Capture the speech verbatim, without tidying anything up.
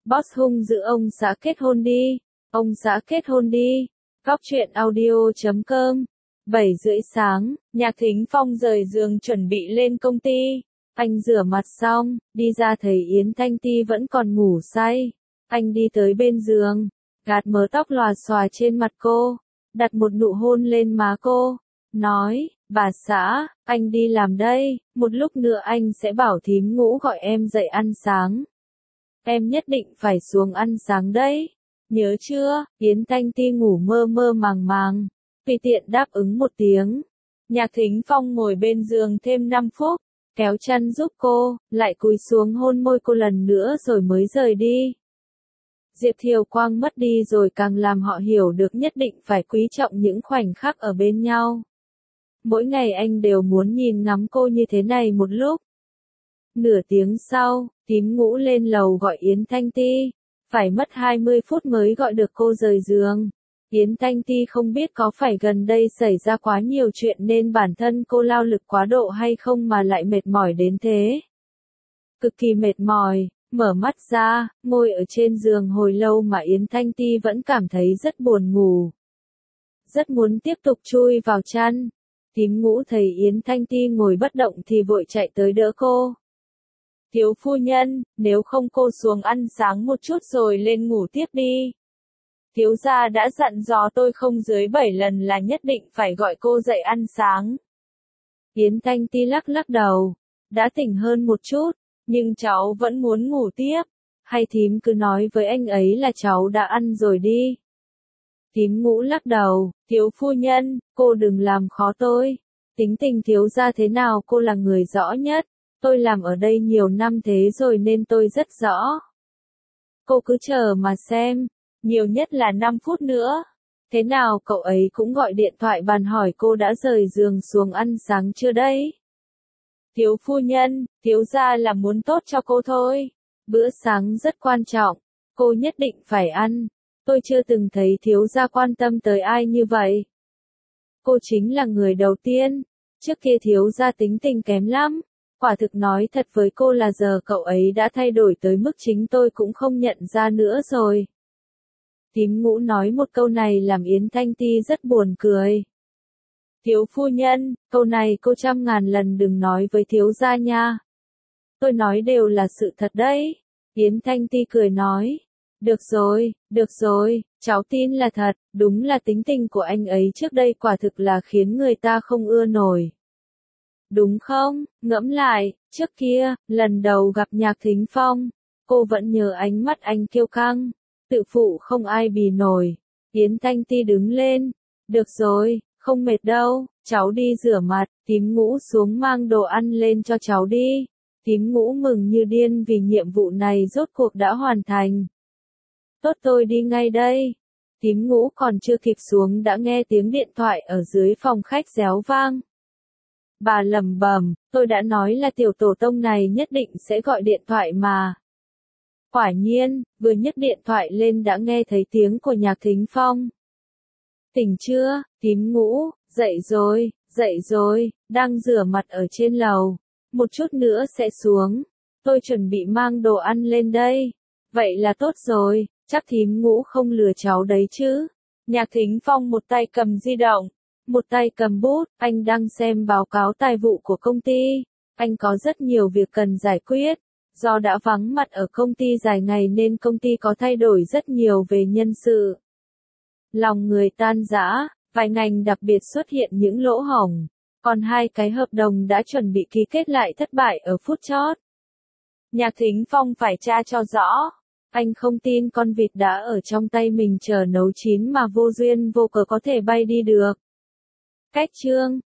Boss hung dữ ông xã kết hôn đi. Ông xã kết hôn đi. Góc truyện audio chấm com. bảy rưỡi sáng, Nhạc Thính Phong rời giường chuẩn bị lên công ty. Anh rửa mặt xong, đi ra thấy Yến Thanh Ti vẫn còn ngủ say. Anh đi tới bên giường, gạt mớ tóc lòa xòa trên mặt cô, đặt một nụ hôn lên má cô, nói, bà xã, anh đi làm đây, một lúc nữa anh sẽ bảo thím Ngũ gọi em dậy ăn sáng. Em nhất định phải xuống ăn sáng đấy. Nhớ chưa? Yến Thanh Ti ngủ mơ mơ màng màng, tùy tiện đáp ứng một tiếng. Nhạc Thính Phong ngồi bên giường thêm năm phút, kéo chăn giúp cô, lại cúi xuống hôn môi cô lần nữa rồi mới rời đi. Diệp Thiều Quang mất đi rồi càng làm họ hiểu được nhất định phải quý trọng những khoảnh khắc ở bên nhau. Mỗi ngày anh đều muốn nhìn ngắm cô như thế này một lúc. Nửa tiếng sau, thím Ngũ lên lầu gọi Yến Thanh Ti, phải mất hai mươi phút mới gọi được cô rời giường. Yến Thanh Ti không biết có phải gần đây xảy ra quá nhiều chuyện nên bản thân cô lao lực quá độ hay không mà lại mệt mỏi đến thế. Cực kỳ mệt mỏi, mở mắt ra, ngồi ở trên giường hồi lâu mà Yến Thanh Ti vẫn cảm thấy rất buồn ngủ. Rất muốn tiếp tục chui vào chăn. Thím Ngũ thấy Yến Thanh Ti ngồi bất động thì vội chạy tới đỡ cô. Thiếu phu nhân, nếu không cô xuống ăn sáng một chút rồi lên ngủ tiếp đi. Thiếu gia đã dặn dò tôi không dưới bảy lần là nhất định phải gọi cô dậy ăn sáng. Yến Thanh Ti lắc lắc đầu, đã tỉnh hơn một chút, nhưng cháu vẫn muốn ngủ tiếp. Hay thím cứ nói với anh ấy là cháu đã ăn rồi đi. Thím Ngũ lắc đầu, thiếu phu nhân, cô đừng làm khó tôi. Tính tình thiếu gia thế nào cô là người rõ nhất. Tôi làm ở đây nhiều năm thế rồi nên tôi rất rõ. Cô cứ chờ mà xem, nhiều nhất là năm phút nữa. Thế nào cậu ấy cũng gọi điện thoại bàn hỏi cô đã rời giường xuống ăn sáng chưa đấy. Thiếu phu nhân, thiếu gia là muốn tốt cho cô thôi. Bữa sáng rất quan trọng, cô nhất định phải ăn. Tôi chưa từng thấy thiếu gia quan tâm tới ai như vậy. Cô chính là người đầu tiên. Trước kia thiếu gia tính tình kém lắm. Quả thực nói thật với cô là giờ cậu ấy đã thay đổi tới mức chính tôi cũng không nhận ra nữa rồi. Thím Ngũ nói một câu này làm Yến Thanh Ti rất buồn cười. Thiếu phu nhân, câu này cô trăm ngàn lần đừng nói với thiếu gia nha. Tôi nói đều là sự thật đấy. Yến Thanh Ti cười nói. Được rồi, được rồi, cháu tin là thật, đúng là tính tình của anh ấy trước đây quả thực là khiến người ta không ưa nổi. Đúng không? Ngẫm lại, trước kia, lần đầu gặp Nhạc Thính Phong, cô vẫn nhớ ánh mắt anh kiêu căng, tự phụ không ai bì nổi. Yến Thanh Ti đứng lên. Được rồi, không mệt đâu, cháu đi rửa mặt, thím Ngũ xuống mang đồ ăn lên cho cháu đi. Thím Ngũ mừng như điên vì nhiệm vụ này rốt cuộc đã hoàn thành. Tốt tôi đi ngay đây. Thím Ngũ còn chưa kịp xuống đã nghe tiếng điện thoại ở dưới phòng khách réo vang. Bà lẩm bẩm, tôi đã nói là tiểu tổ tông này nhất định sẽ gọi điện thoại mà. Quả nhiên, vừa nhấc điện thoại lên đã nghe thấy tiếng của Nhạc Thính Phong. Tỉnh chưa, thím Ngũ, dậy rồi, dậy rồi, đang rửa mặt ở trên lầu. Một chút nữa sẽ xuống. Tôi chuẩn bị mang đồ ăn lên đây. Vậy là tốt rồi, chắc thím Ngũ không lừa cháu đấy chứ. Nhạc Thính Phong một tay cầm di động, một tay cầm bút, anh đang xem báo cáo tài vụ của công ty. Anh có rất nhiều việc cần giải quyết. Do đã vắng mặt ở công ty dài ngày nên công ty có thay đổi rất nhiều về nhân sự. Lòng người tan rã, vài ngành đặc biệt xuất hiện những lỗ hổng. Còn hai cái hợp đồng đã chuẩn bị ký kết lại thất bại ở phút chót. Nhạc Thính Phong phải tra cho rõ. Anh không tin con vịt đã ở trong tay mình chờ nấu chín mà vô duyên vô cớ có thể bay đi được. Cách chương